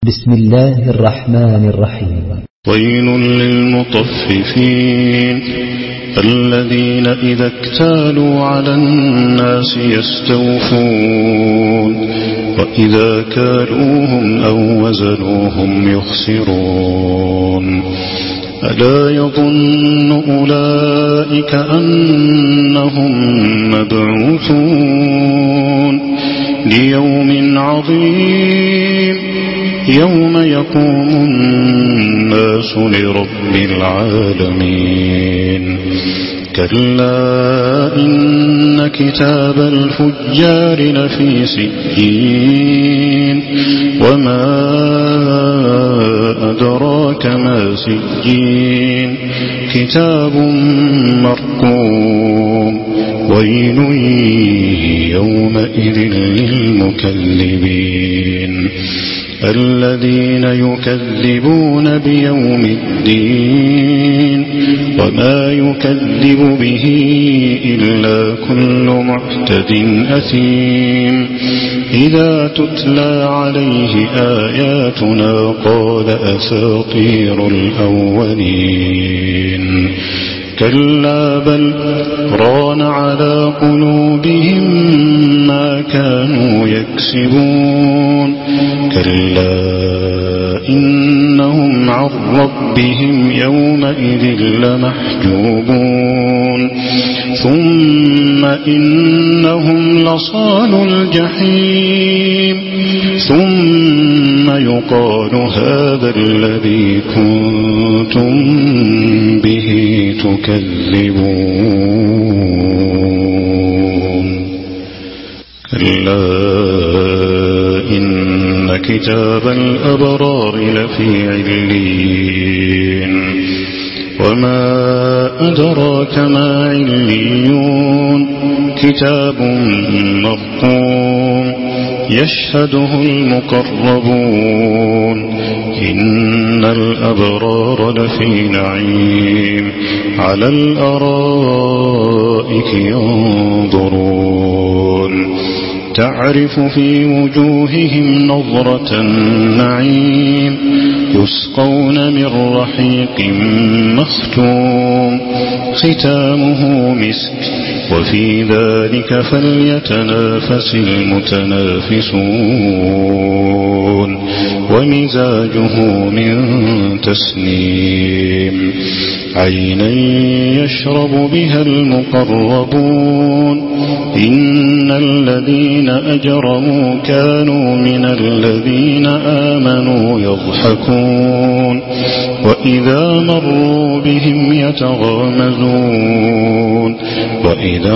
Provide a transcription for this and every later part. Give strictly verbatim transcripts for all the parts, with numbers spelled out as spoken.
بسم الله الرحمن الرحيم. ويل للمطففين الذين إذا اكتالوا على الناس يستوفون وإذا كالوهم أو وزنوهم يخسرون. ألا يظن أولئك أنهم مبعوثون ليوم عظيم يوم يقوم الناس لرب العالمين. كلا إن كتاب الفجار لفي سجين وما أدراك ما سجين كتاب مرقوم. ويل يومئذ للمكذبين الذين يكذبون بيوم الدين وما يكذب به إلا كل معتد أثيم. إذا تتلى عليه آياتنا قال أساطير الأولين. كلا بل ران على قلوبهم ما كانوا يكسبون. كلا إنهم عن ربهم يومئذ لمحجوبون. ثم إنهم لصالو الجحيم ثم يقال هذا الذي كنتم به تكذبون. كلا إن كتاب الأبرار لفي عليين وما أدراك ما عليون. كتاب مرقوم يشهده المقربون. إن الأبرار لفي نعيم على الأرائك ينظرون. تعرف في وجوههم نظرة النعيم يسقون من رحيق مختوم ختامه مسك وفي ذلك فليتنافس المتنافسون. ومزاجه من تسنيم عينا يشرب بها المقربون. إن الذين أجرموا كانوا من الذين آمنوا يضحكون وإذا مروا بهم يتغامزون. وإذا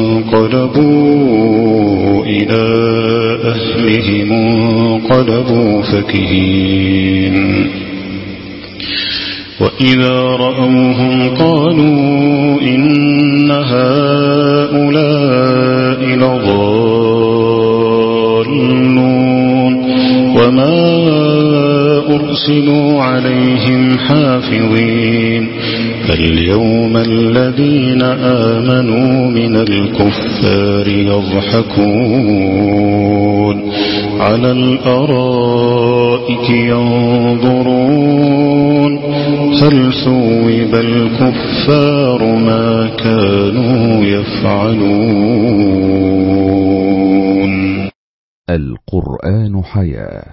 انقلبوا إلى أهلهم انقلبوا فكهين. وإذا رأوهم قالوا إن هؤلاء لضالون وما أرسلوا عليهم حافظين. فاليوم الذين آمنوا من الكفار يضحكون على الأرائك ينظرون هل ثوب الكفار ما كانوا يفعلون. القرآن حياة.